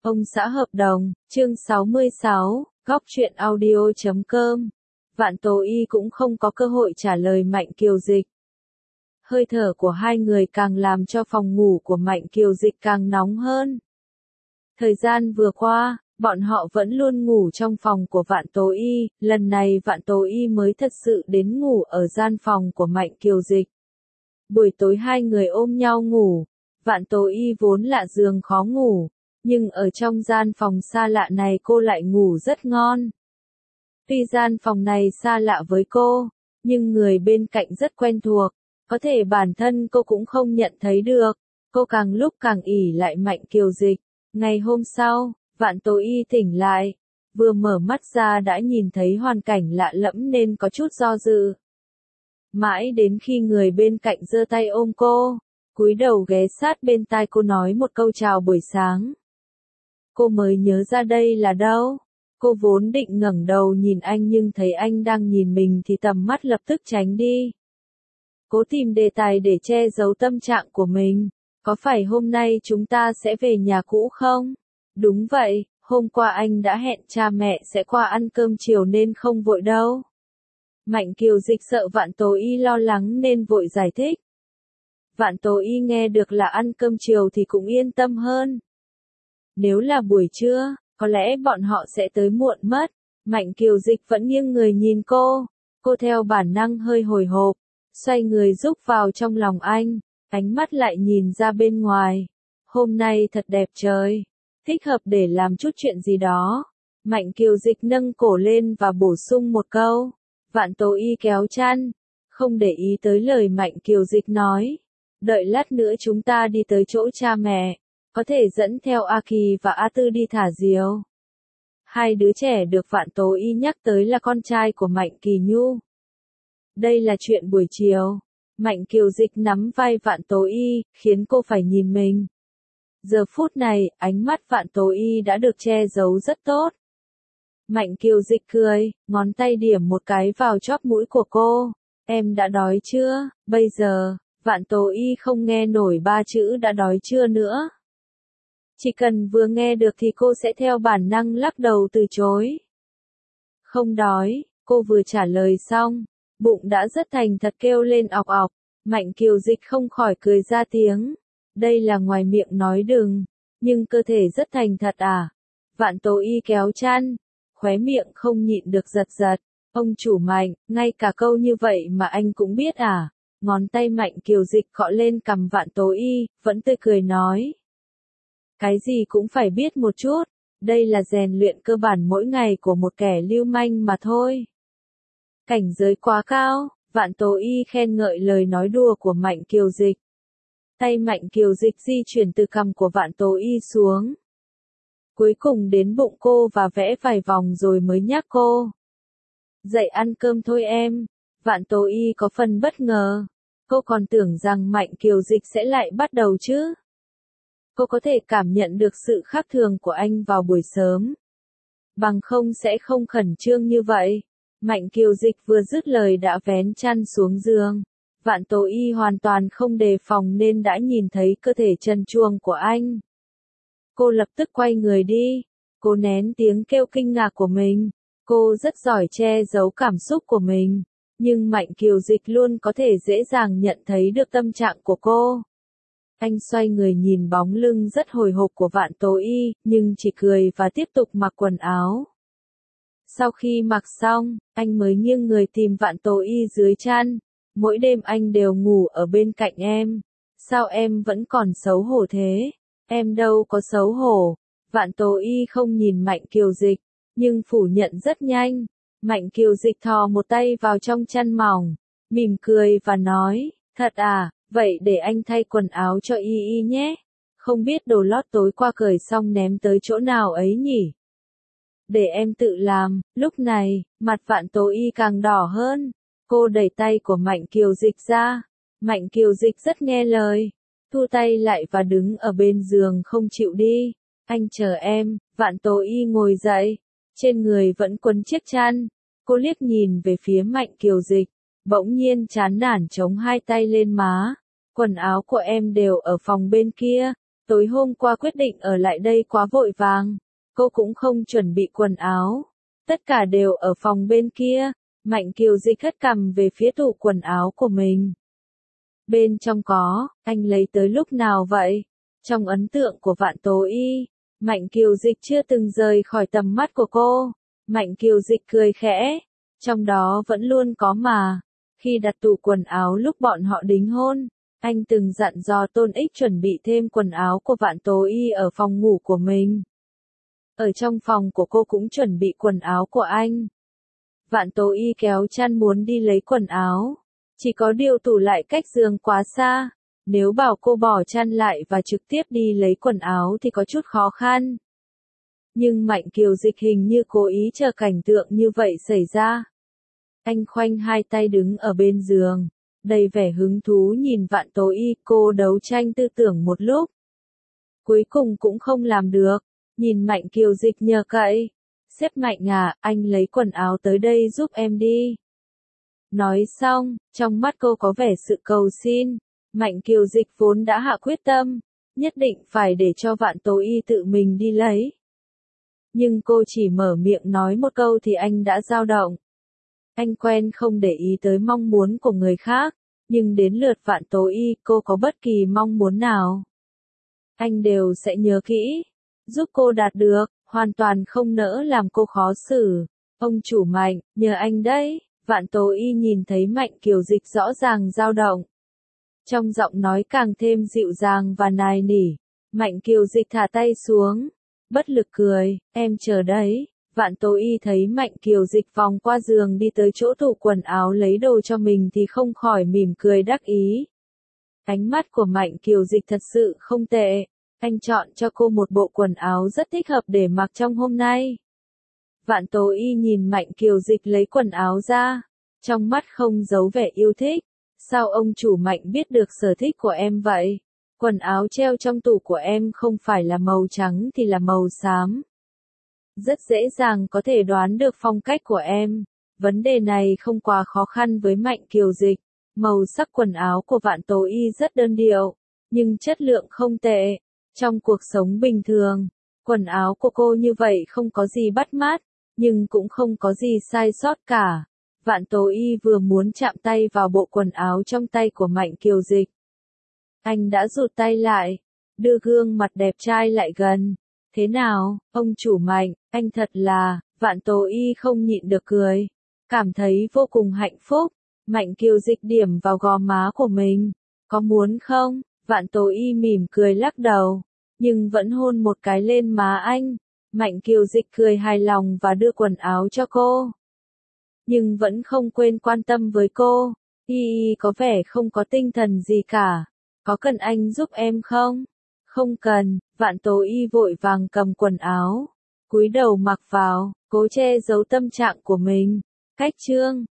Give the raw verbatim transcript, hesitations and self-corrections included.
Ông xã hợp đồng, chương sáu mươi sáu, góc truyện audio chấm com. Vạn Tố Y cũng không có cơ hội trả lời Mạnh Kiều Dịch. Hơi thở của hai người càng làm cho phòng ngủ của Mạnh Kiều Dịch càng nóng hơn. Thời gian vừa qua, bọn họ vẫn luôn ngủ trong phòng của Vạn Tố Y, lần này Vạn Tố Y mới thật sự đến ngủ ở gian phòng của Mạnh Kiều Dịch. Buổi tối hai người ôm nhau ngủ, Vạn Tố Y vốn lạ giường khó ngủ, nhưng ở trong gian phòng xa lạ này cô lại ngủ rất ngon. Tuy gian phòng này xa lạ với cô, nhưng người bên cạnh rất quen thuộc, có thể bản thân cô cũng không nhận thấy được, cô càng lúc càng ỷ lại Mạnh Kiều Dịch. Ngày hôm sau, Vạn Tố Y tỉnh lại, vừa mở mắt ra đã nhìn thấy hoàn cảnh lạ lẫm nên có chút do dự. Mãi đến khi người bên cạnh giơ tay ôm cô, cúi đầu ghé sát bên tai cô nói một câu chào buổi sáng, cô mới nhớ ra đây là đâu. Cô vốn định ngẩng đầu nhìn anh nhưng thấy anh đang nhìn mình thì tầm mắt lập tức tránh đi. Cố tìm đề tài để che giấu tâm trạng của mình. Có phải hôm nay chúng ta sẽ về nhà cũ không? Đúng vậy, hôm qua anh đã hẹn cha mẹ sẽ qua ăn cơm chiều nên không vội đâu. Mạnh Kiều Dịch sợ Vạn Tố Y lo lắng nên vội giải thích. Vạn Tố Y nghe được là ăn cơm chiều thì cũng yên tâm hơn. Nếu là buổi trưa, có lẽ bọn họ sẽ tới muộn mất. Mạnh Kiều Dịch vẫn nghiêng người nhìn cô. Cô theo bản năng hơi hồi hộp, xoay người rúc vào trong lòng anh, ánh mắt lại nhìn ra bên ngoài. Hôm nay thật đẹp trời, thích hợp để làm chút chuyện gì đó. Mạnh Kiều Dịch nâng cổ lên và bổ sung một câu. Vạn Tố Y kéo chăn, không để ý tới lời Mạnh Kiều Dịch nói. Đợi lát nữa chúng ta đi tới chỗ cha mẹ, có thể dẫn theo A Kỳ và A Tư đi thả diều. Hai đứa trẻ được Vạn Tố Y nhắc tới là con trai của Mạnh Kỳ Nhu. Đây là chuyện buổi chiều. Mạnh Kiều Dịch nắm vai Vạn Tố Y, khiến cô phải nhìn mình. Giờ phút này, ánh mắt Vạn Tố Y đã được che giấu rất tốt. Mạnh Kiều Dịch cười, ngón tay điểm một cái vào chóp mũi của cô. Em đã đói chưa? Bây giờ, Vạn Tố Y không nghe nổi ba chữ đã đói chưa nữa. Chỉ cần vừa nghe được thì cô sẽ theo bản năng lắc đầu từ chối. Không đói, cô vừa trả lời xong, bụng đã rất thành thật kêu lên ọc ọc. Mạnh Kiều Dịch không khỏi cười ra tiếng. Đây là ngoài miệng nói đừng, nhưng cơ thể rất thành thật à? Vạn Tố Y kéo chăn, khóe miệng không nhịn được giật giật. Ông chủ Mạnh, ngay cả câu như vậy mà anh cũng biết à? Ngón tay Mạnh Kiều Dịch cọ lên cằm Vạn Tố Y, vẫn tươi cười nói. Cái gì cũng phải biết một chút, đây là rèn luyện cơ bản mỗi ngày của một kẻ lưu manh mà thôi. Cảnh giới quá cao, Vạn Tố Y khen ngợi lời nói đùa của Mạnh Kiều Dịch. Tay Mạnh Kiều Dịch di chuyển từ cằm của Vạn Tố Y xuống. Cuối cùng đến bụng cô và vẽ vài vòng rồi mới nhắc cô. Dậy ăn cơm thôi em. Vạn Tố Y có phần bất ngờ. Cô còn tưởng rằng Mạnh Kiều Dịch sẽ lại bắt đầu chứ. Cô có thể cảm nhận được sự khác thường của anh vào buổi sớm. Bằng không sẽ không khẩn trương như vậy. Mạnh Kiều Dịch vừa dứt lời đã vén chăn xuống giường. Vạn Tố Y hoàn toàn không đề phòng nên đã nhìn thấy cơ thể trần truồng của anh. Cô lập tức quay người đi. Cô nén tiếng kêu kinh ngạc của mình. Cô rất giỏi che giấu cảm xúc của mình. Nhưng Mạnh Kiều Dịch luôn có thể dễ dàng nhận thấy được tâm trạng của cô. Anh xoay người nhìn bóng lưng rất hồi hộp của Vạn Tố Y, nhưng chỉ cười và tiếp tục mặc quần áo. Sau khi mặc xong, anh mới nghiêng người tìm Vạn Tố Y dưới chăn. Mỗi đêm anh đều ngủ ở bên cạnh em. Sao em vẫn còn xấu hổ thế? Em đâu có xấu hổ. Vạn Tố Y không nhìn Mạnh Kiều Dịch, nhưng phủ nhận rất nhanh. Mạnh Kiều Dịch thò một tay vào trong chăn mỏng, mỉm cười và nói, thật à, vậy để anh thay quần áo cho Y Y nhé. Không biết đồ lót tối qua cởi xong ném tới chỗ nào ấy nhỉ? Để em tự làm. Lúc này, mặt Vạn Tố Y càng đỏ hơn. Cô đẩy tay của Mạnh Kiều Dịch ra. Mạnh Kiều Dịch rất nghe lời. Thu tay lại và đứng ở bên giường không chịu đi. Anh chờ em. Vạn Tố Y ngồi dậy. Trên người vẫn quấn chiếc chăn. Cô liếc nhìn về phía Mạnh Kiều Dịch. Bỗng nhiên chán nản chống hai tay lên má. Quần áo của em đều ở phòng bên kia. Tối hôm qua quyết định ở lại đây quá vội vàng, cô cũng không chuẩn bị quần áo. Tất cả đều ở phòng bên kia. Mạnh Kiều Dịch hất cằm về phía tủ quần áo của mình. Bên trong có, anh lấy tới lúc nào vậy? Trong ấn tượng của Vạn Tố Y, Mạnh Kiều Dịch chưa từng rời khỏi tầm mắt của cô. Mạnh Kiều Dịch cười khẽ, trong đó vẫn luôn có mà. Khi đặt tủ quần áo lúc bọn họ đính hôn, anh từng dặn dò Tôn Ích chuẩn bị thêm quần áo của Vạn Tố Y ở phòng ngủ của mình. Ở trong phòng của cô cũng chuẩn bị quần áo của anh. Vạn Tố Y kéo chăn muốn đi lấy quần áo. Chỉ có điều tủ lại cách giường quá xa. Nếu bảo cô bỏ chăn lại và trực tiếp đi lấy quần áo thì có chút khó khăn. Nhưng Mạnh Kiều Dịch hình như cố ý chờ cảnh tượng như vậy xảy ra. Anh khoanh hai tay đứng ở bên giường, đầy vẻ hứng thú nhìn Vạn Tố Y. Cô đấu tranh tư tưởng một lúc. Cuối cùng cũng không làm được. Nhìn Mạnh Kiều Dịch nhờ cậy. Sếp Mạnh à, anh lấy quần áo tới đây giúp em đi. Nói xong, trong mắt cô có vẻ sự cầu xin. Mạnh Kiều Dịch vốn đã hạ quyết tâm, nhất định phải để cho Vạn Tố Y tự mình đi lấy. Nhưng cô chỉ mở miệng nói một câu thì anh đã dao động. Anh quen không để ý tới mong muốn của người khác, nhưng đến lượt Vạn Tố Y cô có bất kỳ mong muốn nào, anh đều sẽ nhớ kỹ, giúp cô đạt được, hoàn toàn không nỡ làm cô khó xử. Ông chủ Mạnh, nhờ anh đấy. Vạn Tố Y nhìn thấy Mạnh Kiều Dịch rõ ràng dao động. Trong giọng nói càng thêm dịu dàng và nài nỉ. Mạnh Kiều Dịch thả tay xuống. Bất lực cười, em chờ đấy. Vạn Tố Y thấy Mạnh Kiều Dịch vòng qua giường đi tới chỗ tủ quần áo lấy đồ cho mình thì không khỏi mỉm cười đắc ý. Ánh mắt của Mạnh Kiều Dịch thật sự không tệ. Anh chọn cho cô một bộ quần áo rất thích hợp để mặc trong hôm nay. Vạn Tố Y nhìn Mạnh Kiều Dịch lấy quần áo ra, trong mắt không giấu vẻ yêu thích. Sao ông chủ Mạnh biết được sở thích của em vậy? Quần áo treo trong tủ của em không phải là màu trắng thì là màu xám. Rất dễ dàng có thể đoán được phong cách của em. Vấn đề này không quá khó khăn với Mạnh Kiều Dịch. Màu sắc quần áo của Vạn Tố Y rất đơn điệu, nhưng chất lượng không tệ. Trong cuộc sống bình thường, quần áo của cô như vậy không có gì bắt mắt, nhưng cũng không có gì sai sót cả. Vạn Tố Y vừa muốn chạm tay vào bộ quần áo trong tay của Mạnh Kiều Dịch. Anh đã rụt tay lại, đưa gương mặt đẹp trai lại gần. Thế nào, ông chủ Mạnh, anh thật là, Vạn Tố Y không nhịn được cười. Cảm thấy vô cùng hạnh phúc. Mạnh Kiều Dịch điểm vào gò má của mình. Có muốn không? Vạn Tố Y mỉm cười lắc đầu, nhưng vẫn hôn một cái lên má anh. Mạnh Kiều Dịch cười hài lòng và đưa quần áo cho cô. Nhưng vẫn không quên quan tâm với cô. Y Y có vẻ không có tinh thần gì cả. Có cần anh giúp em không? Không cần. Vạn Tố Y vội vàng cầm quần áo, cúi đầu mặc vào, cố che giấu tâm trạng của mình. Cách chương